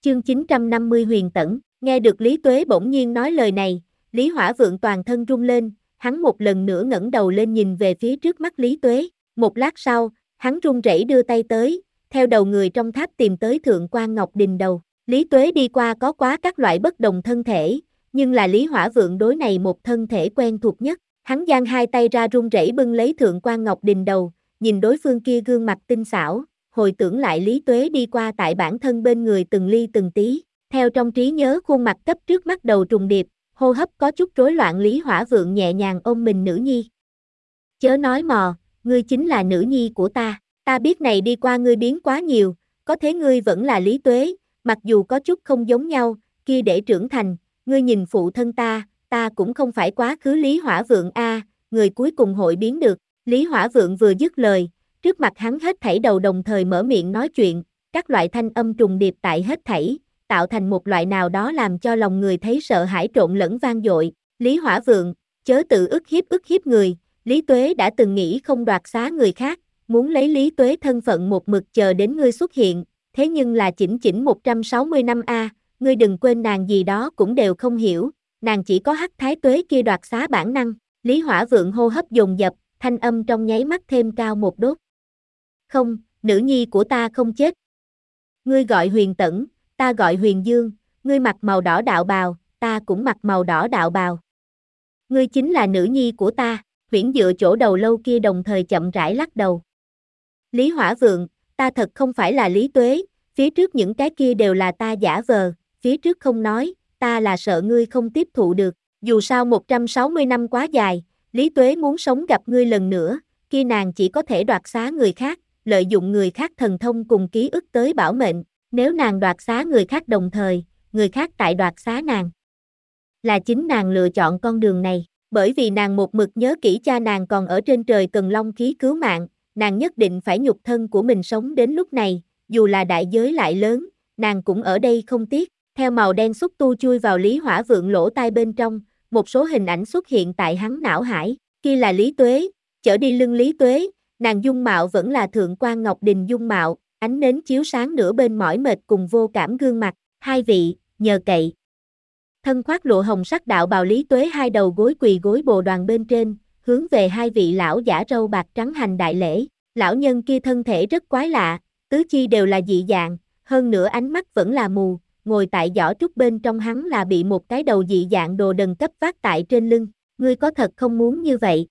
Chương 950 Huyền Tẩn, nghe được Lý Tuế bỗng nhiên nói lời này, Lý Hỏa Vượng toàn thân rung lên, hắn một lần nữa ngẩng đầu lên nhìn về phía trước mắt Lý Tuế, một lát sau, hắn run rẩy đưa tay tới, theo đầu người trong tháp tìm tới Thượng Quan Ngọc Đình đầu. Lý Tuế đi qua có quá các loại bất đồng thân thể, nhưng là Lý Hỏa Vượng đối này một thân thể quen thuộc nhất, hắn giang hai tay ra run rẩy bưng lấy Thượng Quan Ngọc Đình đầu, nhìn đối phương kia gương mặt tinh xảo, hồi tưởng lại Lý Tuế đi qua tại bản thân bên người từng ly từng tí, theo trong trí nhớ khuôn mặt cấp trước mắt đầu trùng điệp, hô hấp có chút rối loạn. Lý Hỏa Vượng nhẹ nhàng ôm mình nữ nhi. Chớ nói mò, ngươi chính là nữ nhi của ta biết này đi qua ngươi biến quá nhiều, có thế ngươi vẫn là Lý Tuế, mặc dù có chút không giống nhau, kia để trưởng thành, ngươi nhìn phụ thân ta cũng không phải quá khứ Lý Hỏa Vượng a, người cuối cùng hội biến được. Lý Hỏa Vượng vừa dứt lời, trước mặt hắn hết thảy đầu đồng thời mở miệng nói chuyện, các loại thanh âm trùng điệp tại hết thảy, tạo thành một loại nào đó làm cho lòng người thấy sợ hãi trộn lẫn vang dội. Lý Hỏa Vượng, chớ tự ức hiếp người, Lý Tuế đã từng nghĩ không đoạt xá người khác, muốn lấy Lý Tuế thân phận một mực chờ đến ngươi xuất hiện, thế nhưng là chỉnh 160 năm a, ngươi đừng quên nàng gì đó cũng đều không hiểu, nàng chỉ có Hắc Thái Tuế kia đoạt xá bản năng. Lý Hỏa Vượng hô hấp dồn dập, thanh âm trong nháy mắt thêm cao một đốt. Không, nữ nhi của ta không chết. Ngươi gọi Huyền Tẩn, ta gọi Huyền Dương, ngươi mặc màu đỏ đạo bào, ta cũng mặc màu đỏ đạo bào. Ngươi chính là nữ nhi của ta. Huyễn dựa chỗ đầu lâu kia đồng thời chậm rãi lắc đầu. Lý Hỏa Vượng, ta thật không phải là Lý Tuế, phía trước những cái kia đều là ta giả vờ, phía trước không nói, ta là sợ ngươi không tiếp thụ được, dù sao 160 năm quá dài, Lý Tuế muốn sống gặp ngươi lần nữa, kia nàng chỉ có thể đoạt xá người khác, lợi dụng người khác thần thông cùng ký ức tới bảo mệnh, nếu nàng đoạt xá người khác đồng thời, người khác tại đoạt xá nàng. Là chính nàng lựa chọn con đường này. Bởi vì nàng một mực nhớ kỹ cha nàng còn ở trên trời cần long khí cứu mạng, nàng nhất định phải nhục thân của mình sống đến lúc này, dù là đại giới lại lớn, nàng cũng ở đây không tiếc. Theo màu đen xúc tu chui vào Lý Hỏa Vượng lỗ tai bên trong, một số hình ảnh xuất hiện tại hắn não hải, kia là Lý Tuế, chở đi lưng Lý Tuế, nàng dung mạo vẫn là Thượng Quan Ngọc Đình dung mạo, ánh nến chiếu sáng nửa bên mỏi mệt cùng vô cảm gương mặt, hai vị, nhờ cậy. Thân khoác lụa hồng sắc đạo bào Lý Tuế hai đầu gối quỳ gối bồ đoàn bên trên, hướng về hai vị lão giả râu bạc trắng hành đại lễ. Lão nhân kia thân thể rất quái lạ, tứ chi đều là dị dạng, hơn nữa ánh mắt vẫn là mù, ngồi tại giỏ trúc bên trong hắn là bị một cái đầu dị dạng đồ đần cấp vác tại trên lưng. Ngươi có thật không muốn như vậy?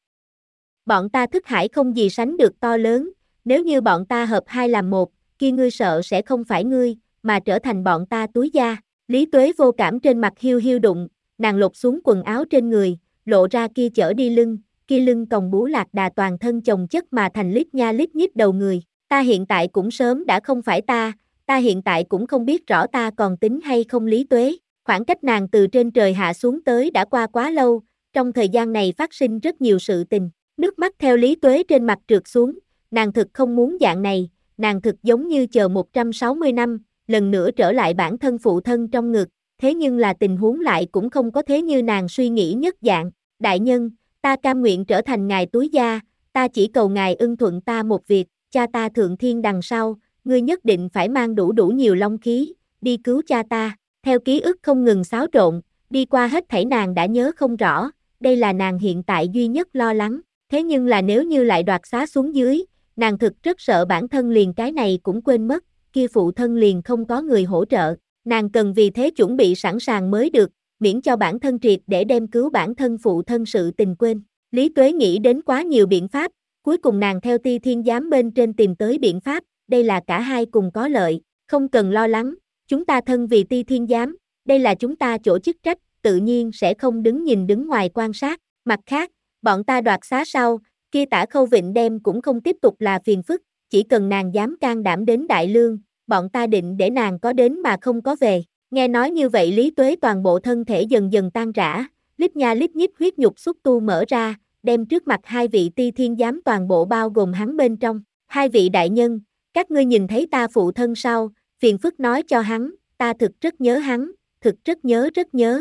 Bọn ta thức hải không gì sánh được to lớn, nếu như bọn ta hợp hai làm một, kia ngươi sợ sẽ không phải ngươi, mà trở thành bọn ta túi da. Lý Tuế vô cảm trên mặt hiu hiu đụng, nàng lột xuống quần áo trên người, lộ ra kia chở đi lưng, kia lưng còng bú lạc đà toàn thân chồng chất mà thành lít nha lít nhít đầu người. Ta hiện tại cũng sớm đã không phải ta hiện tại cũng không biết rõ ta còn tính hay không. Lý Tuế, khoảng cách nàng từ trên trời hạ xuống tới đã qua quá lâu, trong thời gian này phát sinh rất nhiều sự tình, nước mắt theo Lý Tuế trên mặt trượt xuống, nàng thực không muốn dạng này, nàng thực giống như chờ 160 năm, lần nữa trở lại bản thân phụ thân trong ngực, thế nhưng là tình huống lại cũng không có thế như nàng suy nghĩ nhất dạng. Đại nhân, ta cam nguyện trở thành ngài túi da, ta chỉ cầu ngài ưng thuận ta một việc, cha ta thượng thiên đằng sau, ngươi nhất định phải mang đủ nhiều long khí, đi cứu cha ta. Theo ký ức không ngừng xáo trộn, đi qua hết thảy nàng đã nhớ không rõ, đây là nàng hiện tại duy nhất lo lắng, thế nhưng là nếu như lại đoạt xá xuống dưới, nàng thực rất sợ bản thân liền cái này cũng quên mất, kia phụ thân liền không có người hỗ trợ, nàng cần vì thế chuẩn bị sẵn sàng mới được, miễn cho bản thân triệt để đem cứu bản thân phụ thân sự tình quên. Lý Tuế nghĩ đến quá nhiều biện pháp, cuối cùng nàng theo Ti Thiên Giám bên trên tìm tới biện pháp, đây là cả hai cùng có lợi, không cần lo lắng, chúng ta thân vì Ti Thiên Giám, đây là chúng ta chỗ chức trách, tự nhiên sẽ không đứng ngoài quan sát. Mặt khác, bọn ta đoạt xá sau, kia Tả Khâu Vịnh đem cũng không tiếp tục là phiền phức, chỉ cần nàng dám can đảm đến Đại Lương, bọn ta định để nàng có đến mà không có về. Nghe nói như vậy Lý Tuế toàn bộ thân thể dần dần tan rã, lít nha lít nhít huyết nhục xúc tu mở ra, đem trước mặt hai vị Ti Thiên Giám toàn bộ bao gồm hắn bên trong. Hai vị đại nhân, các ngươi nhìn thấy ta phụ thân sau, phiền phức nói cho hắn, ta thực rất nhớ hắn, thực rất nhớ.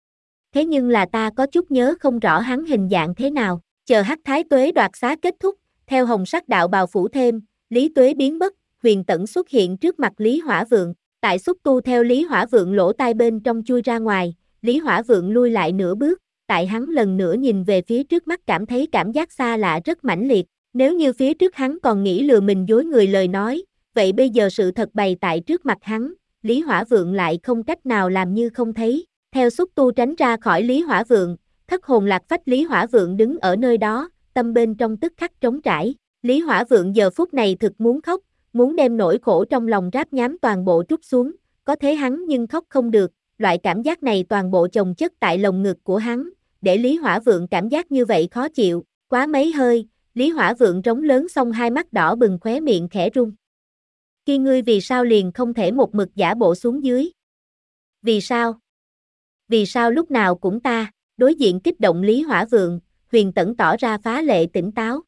Thế nhưng là ta có chút nhớ không rõ hắn hình dạng thế nào. Chờ Hắc Thái Tuế đoạt xá kết thúc, theo hồng sắc đạo bào phủ thêm, Lý Tuế biến mất, Huyền Tẩn xuất hiện trước mặt Lý Hỏa Vượng. Tại xúc tu theo Lý Hỏa Vượng lỗ tai bên trong chui ra ngoài, Lý Hỏa Vượng lui lại nửa bước, tại hắn lần nữa nhìn về phía trước mắt cảm thấy cảm giác xa lạ rất mãnh liệt, nếu như phía trước hắn còn nghĩ lừa mình dối người lời nói, vậy bây giờ sự thật bày tại trước mặt hắn, Lý Hỏa Vượng lại không cách nào làm như không thấy, theo xúc tu tránh ra khỏi Lý Hỏa Vượng, thất hồn lạc phách Lý Hỏa Vượng đứng ở nơi đó, tâm bên trong tức khắc trống trải, Lý Hỏa Vượng giờ phút này thực muốn khóc, muốn đem nỗi khổ trong lòng ráp nhám toàn bộ trút xuống, có thế hắn nhưng khóc không được, loại cảm giác này toàn bộ chồng chất tại lồng ngực của hắn, để Lý Hỏa Vượng cảm giác như vậy khó chịu, quá mấy hơi, Lý Hỏa Vượng rống lớn xong hai mắt đỏ bừng khóe miệng khẽ run. Kia ngươi vì sao liền không thể một mực giả bộ xuống dưới? Vì sao? Vì sao lúc nào cũng ta, đối diện kích động Lý Hỏa Vượng, Huyền Tẩn tỏ ra phá lệ tỉnh táo.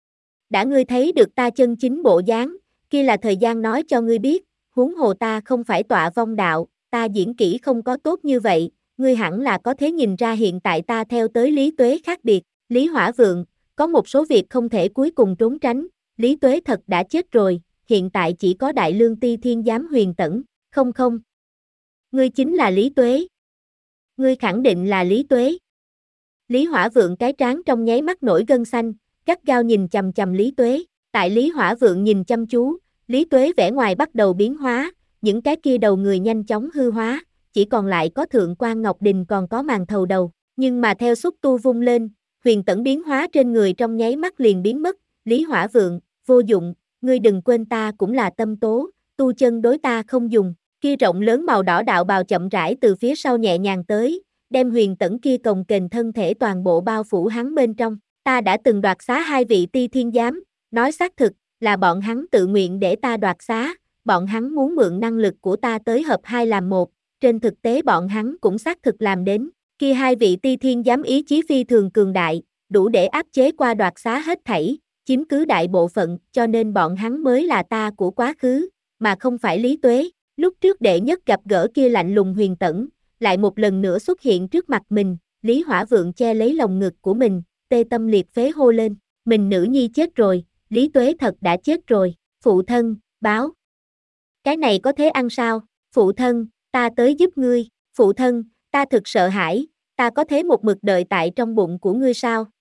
Đã ngươi thấy được ta chân chính bộ dáng, kia là thời gian nói cho ngươi biết, huống hồ ta không phải tọa vong đạo, ta diễn kỹ không có tốt như vậy, ngươi hẳn là có thể nhìn ra hiện tại ta theo tới Lý Tuế khác biệt, Lý Hỏa Vượng, có một số việc không thể cuối cùng trốn tránh, Lý Tuế thật đã chết rồi, hiện tại chỉ có Đại Lương Ti Thiên Giám Huyền Tẩn, không không. Ngươi chính là Lý Tuế. Ngươi khẳng định là Lý Tuế. Lý Hỏa Vượng cái trán trong nháy mắt nổi gân xanh, gắt gao nhìn chằm chằm Lý Tuế, tại Lý Hỏa Vượng nhìn chăm chú, Lý Tuế vẻ ngoài bắt đầu biến hóa, những cái kia đầu người nhanh chóng hư hóa, chỉ còn lại có Thượng quan Ngọc Đình còn có màn thầu đầu, nhưng mà theo xúc tu vung lên, Huyền Tẩn biến hóa trên người trong nháy mắt liền biến mất, Lý Hỏa Vượng, vô dụng, ngươi đừng quên ta cũng là tâm tố, tu chân đối ta không dùng, kia rộng lớn màu đỏ đạo bào chậm rãi từ phía sau nhẹ nhàng tới, đem Huyền Tẩn kia cồng kềnh thân thể toàn bộ bao phủ hắn bên trong, ta đã từng đoạt xá hai vị Ti Thiên Giám, nói xác thực, là bọn hắn tự nguyện để ta đoạt xá, bọn hắn muốn mượn năng lực của ta tới hợp hai làm một, trên thực tế bọn hắn cũng xác thực làm đến, kia hai vị Ti Thiên Giám ý chí phi thường cường đại, đủ để áp chế qua đoạt xá hết thảy, chiếm cứ đại bộ phận, cho nên bọn hắn mới là ta của quá khứ, mà không phải Lý Tuế. Lúc trước đệ nhất gặp gỡ kia lạnh lùng Huyền Tẩn, lại một lần nữa xuất hiện trước mặt mình, Lý Hỏa Vượng che lấy lồng ngực của mình, tê tâm liệt phế hô lên, mình nữ nhi chết rồi, Lý Tuế thật đã chết rồi, phụ thân, báo. Cái này có thể ăn sao, phụ thân, ta tới giúp ngươi, phụ thân, ta thực sợ hãi, ta có thể một mực đợi tại trong bụng của ngươi sao,